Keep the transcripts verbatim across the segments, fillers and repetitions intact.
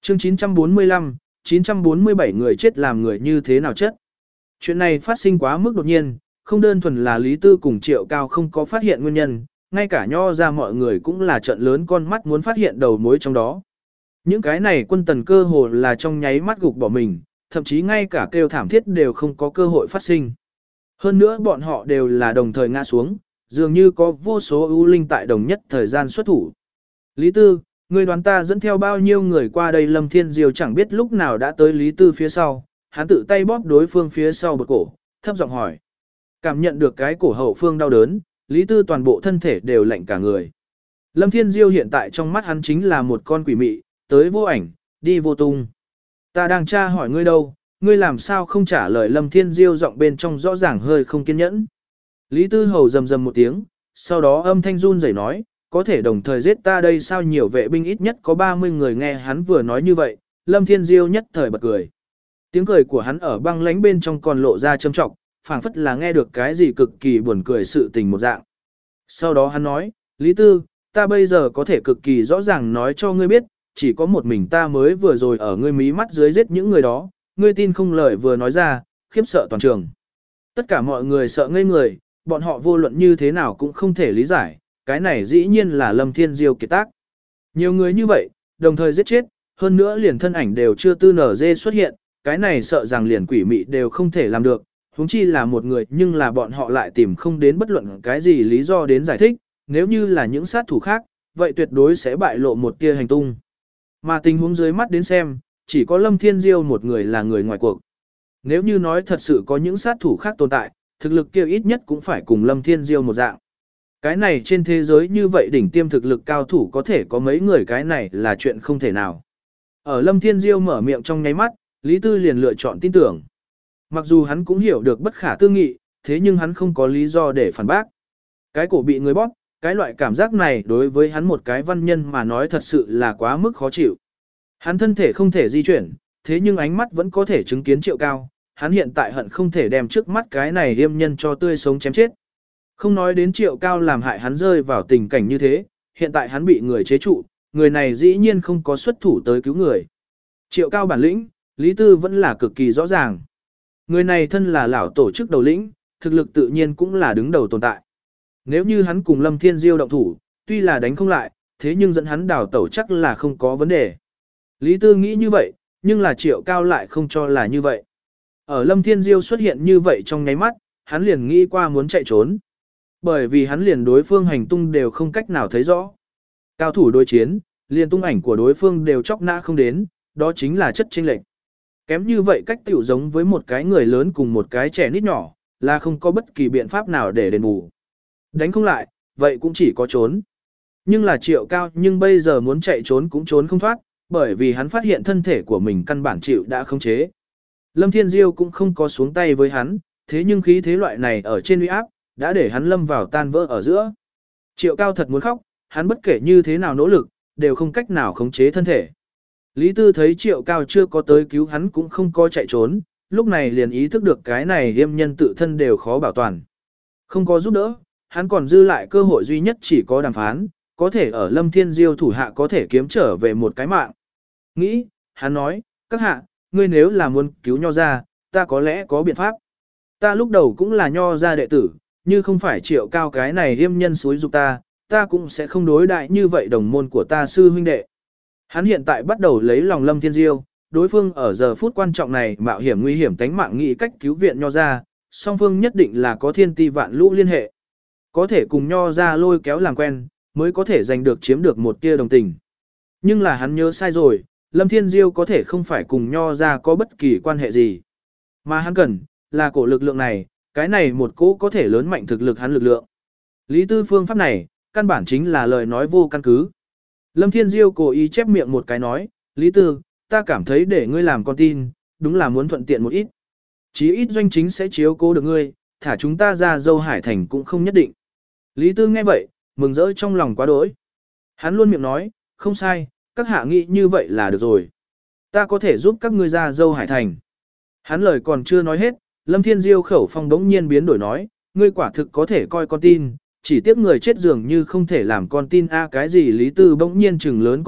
Chương chín trăm bốn mươi lăm, chín trăm bốn mươi bảy người chết làm người như thế nào chết. Chuyện này phát sinh quá mức đột nhiên, không đơn thuần là Lý Tư cùng Triệu Cao không có phát hiện nguyên nhân, ngay cả nho ra mọi người cũng là trận lớn con mắt muốn phát hiện đầu mối trong đó. Những cái này quân tần cơ hồ là trong nháy mắt gục bỏ mình, thậm chí ngay cả kêu thảm thiết đều không có cơ hội phát sinh. Hơn nữa bọn họ đều là đồng thời ngã xuống, dường như có vô số ưu linh tại đồng nhất thời gian xuất thủ. Lý Tư, người đoán ta dẫn theo bao nhiêu người qua đây? Lâm Thiên Diêu chẳng biết lúc nào đã tới Lý Tư phía sau, hắn tự tay bóp đối phương phía sau bực cổ, thấp giọng hỏi. Cảm nhận được cái cổ hậu phương đau đớn, Lý Tư toàn bộ thân thể đều lạnh cả người. Lâm Thiên Diêu hiện tại trong mắt hắn chính là một con quỷ mị, tới vô ảnh, đi vô tung. Ta đang tra hỏi ngươi đâu, ngươi làm sao không trả lời? Lâm Thiên Diêu giọng bên trong rõ ràng hơi không kiên nhẫn. Lý Tư hầu rầm rầm một tiếng, sau đó âm thanh run rẩy nói, có thể đồng thời giết ta đây sao? Nhiều vệ binh ít nhất có ba mươi người. Nghe hắn vừa nói như vậy, Lâm Thiên Diêu nhất thời bật cười. Tiếng cười của hắn ở băng lãnh bên trong còn lộ ra châm trọng, phảng phất là nghe được cái gì cực kỳ buồn cười sự tình một dạng. Sau đó hắn nói, Lý Tư, ta bây giờ có thể cực kỳ rõ ràng nói cho ngươi biết, chỉ có một mình ta mới vừa rồi ở ngươi mí mắt dưới giết những người đó, ngươi tin không? Lời vừa nói ra, khiếp sợ toàn trường. Tất cả mọi người sợ ngây người, bọn họ vô luận như thế nào cũng không thể lý giải, cái này dĩ nhiên là Lâm Thiên Diêu kiệt tác. Nhiều người như vậy, đồng thời giết chết, hơn nữa liền thân ảnh đều chưa tư nở dê xuất hiện, cái này sợ rằng liền quỷ mị đều không thể làm được, huống chi là một người, nhưng là bọn họ lại tìm không đến bất luận cái gì lý do đến giải thích, nếu như là những sát thủ khác, vậy tuyệt đối sẽ bại lộ một tia hành tung. Mà tình huống dưới mắt đến xem, chỉ có Lâm Thiên Diêu một người là người ngoài cuộc. Nếu như nói thật sự có những sát thủ khác tồn tại, thực lực kia ít nhất cũng phải cùng Lâm Thiên Diêu một dạng. Cái này trên thế giới như vậy đỉnh tiêm thực lực cao thủ có thể có mấy người, cái này là chuyện không thể nào. Ở Lâm Thiên Diêu mở miệng trong nháy mắt, Lý Tư liền lựa chọn tin tưởng. Mặc dù hắn cũng hiểu được bất khả tư nghị, thế nhưng hắn không có lý do để phản bác. Cái cổ bị người bóp, cái loại cảm giác này đối với hắn một cái văn nhân mà nói thật sự là quá mức khó chịu. Hắn thân thể không thể di chuyển, thế nhưng ánh mắt vẫn có thể chứng kiến Triệu Cao, hắn hiện tại hận không thể đem trước mắt cái này yêm nhân cho tươi sống chém chết. Không nói đến Triệu Cao làm hại hắn rơi vào tình cảnh như thế, hiện tại hắn bị người chế trụ, người này dĩ nhiên không có xuất thủ tới cứu người. Triệu Cao bản lĩnh, Lý Tư vẫn là cực kỳ rõ ràng. Người này thân là lão tổ chức đầu lĩnh, thực lực tự nhiên cũng là đứng đầu tồn tại. Nếu như hắn cùng Lâm Thiên Diêu động thủ, tuy là đánh không lại, thế nhưng dẫn hắn đào tẩu chắc là không có vấn đề. Lý Tư nghĩ như vậy, nhưng là Triệu Cao lại không cho là như vậy. Ở Lâm Thiên Diêu xuất hiện như vậy trong nháy mắt, hắn liền nghĩ qua muốn chạy trốn. Bởi vì hắn liền đối phương hành tung đều không cách nào thấy rõ. Cao thủ đối chiến, liền tung ảnh của đối phương đều chóc nã không đến, đó chính là chất chênh lệch. Kém như vậy cách tiểu giống với một cái người lớn cùng một cái trẻ nít nhỏ, là không có bất kỳ biện pháp nào để đền bù. Đánh không lại, vậy cũng chỉ có trốn. Nhưng là Triệu Cao, nhưng bây giờ muốn chạy trốn cũng trốn không thoát, bởi vì hắn phát hiện thân thể của mình căn bản chịu đã khống chế. Lâm Thiên Diêu cũng không có xuống tay với hắn, thế nhưng khí thế loại này ở trên uy áp, đã để hắn lâm vào tan vỡ ở giữa. Triệu Cao thật muốn khóc, hắn bất kể như thế nào nỗ lực, đều không cách nào khống chế thân thể. Lý Tư thấy Triệu Cao chưa có tới cứu hắn cũng không có chạy trốn, lúc này liền ý thức được cái này yêm nhân tự thân đều khó bảo toàn. Không có giúp đỡ, hắn còn dư lại cơ hội duy nhất chỉ có đàm phán, có thể ở Lâm Thiên Diêu thủ hạ có thể kiếm trở về một cái mạng. Nghĩ, hắn nói, các hạ, ngươi nếu là muốn cứu nho ra, ta có lẽ có biện pháp. Ta lúc đầu cũng là nho ra đệ tử, như không phải Triệu Cao cái này yêm nhân xúi dục ta, ta cũng sẽ không đối đại như vậy đồng môn của ta sư huynh đệ. Hắn hiện tại bắt đầu lấy lòng Lâm Thiên Diêu, đối phương ở giờ phút quan trọng này mạo hiểm nguy hiểm tánh mạng nghĩ cách cứu viện nho ra, song phương nhất định là có thiên ti vạn lũ liên hệ. Có thể cùng nho ra lôi kéo làm quen, mới có thể giành được chiếm được một tia đồng tình. Nhưng là hắn nhớ sai rồi, Lâm Thiên Diêu có thể không phải cùng nho ra có bất kỳ quan hệ gì. Mà hắn cần, là cổ lực lượng này, cái này một cỗ có thể lớn mạnh thực lực hắn lực lượng. Lý Tư phương pháp này, căn bản chính là lời nói vô căn cứ. Lâm Thiên Diêu cố ý chép miệng một cái nói, Lý Tư, ta cảm thấy để ngươi làm con tin, đúng là muốn thuận tiện một ít. Chí ít doanh chính sẽ chiếu cố được ngươi, thả chúng ta ra dâu hải thành cũng không nhất định. Lý Tư nghe vậy, mừng rỡ trong lòng quá đỗi. Hắn luôn miệng nói, không sai, các hạ nghĩ như vậy là được rồi. Ta có thể giúp các ngươi ra dâu hải thành. Hắn lời còn chưa nói hết, Lâm Thiên Diêu khẩu phong đống nhiên biến đổi nói, ngươi quả thực có thể coi con tin, chỉ tiếc người chết dường như không thể làm con tin a cái gì. Lý Tư bỗng nhiên trừng lớn con mắt,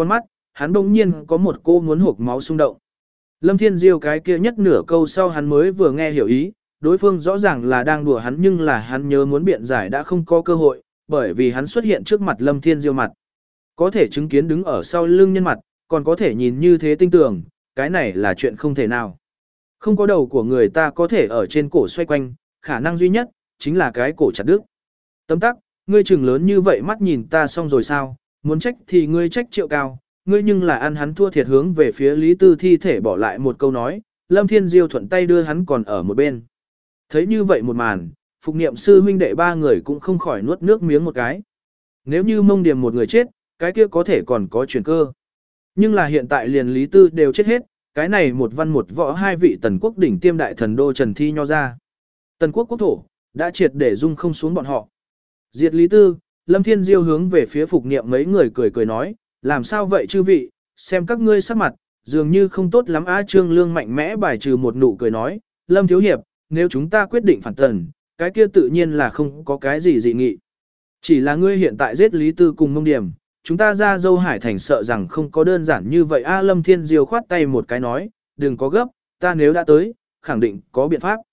hắn bỗng nhiên có một cô muốn hộc máu xung động. Lâm Thiên Diêu cái kia nhất nửa câu sau hắn mới vừa nghe hiểu ý, đối phương rõ ràng là đang đùa hắn nhưng là hắn nhớ muốn biện giải đã không có cơ hội, bởi vì hắn xuất hiện trước mặt Lâm Thiên Diêu mặt. Có thể chứng kiến đứng ở sau lưng nhân mặt, còn có thể nhìn như thế tinh tường, cái này là chuyện không thể nào. Không có đầu của người ta có thể ở trên cổ xoay quanh, khả năng duy nhất, chính là cái cổ chặt đứt. Tấm tắc, ngươi trừng lớn như vậy mắt nhìn ta xong rồi sao, muốn trách thì ngươi trách Triệu Cao, ngươi nhưng là ăn hắn thua thiệt hướng về phía Lý Tư thi thể bỏ lại một câu nói, Lâm Thiên Diêu thuận tay đưa hắn còn ở một bên. Thấy như vậy một màn, phục niệm sư huynh đệ ba người cũng không khỏi nuốt nước miếng một cái. Nếu như Mông Điềm một người chết, cái kia có thể còn có chuyển cơ. Nhưng là hiện tại liền Lý Tư đều chết hết, cái này một văn một võ hai vị tần quốc đỉnh tiêm đại thần đô Trần Thi nho ra. Tần quốc quốc thổ, đã triệt để dung không xuống bọn họ. Diệt Lý Tư, Lâm Thiên Diêu hướng về phía phục niệm mấy người cười cười nói, làm sao vậy chư vị, xem các ngươi sắc mặt, dường như không tốt lắm á. Trương Lương mạnh mẽ bài trừ một nụ cười nói, Lâm Thiếu Hiệp, nếu chúng ta quyết định phản tần, cái kia tự nhiên là không có cái gì dị nghị. Chỉ là ngươi hiện tại giết Lý Tư cùng Mông Điểm, chúng ta ra Dâu Hải Thành sợ rằng không có đơn giản như vậy a. Lâm Thiên Diêu khoát tay một cái nói, đừng có gấp, ta nếu đã tới, khẳng định có biện pháp.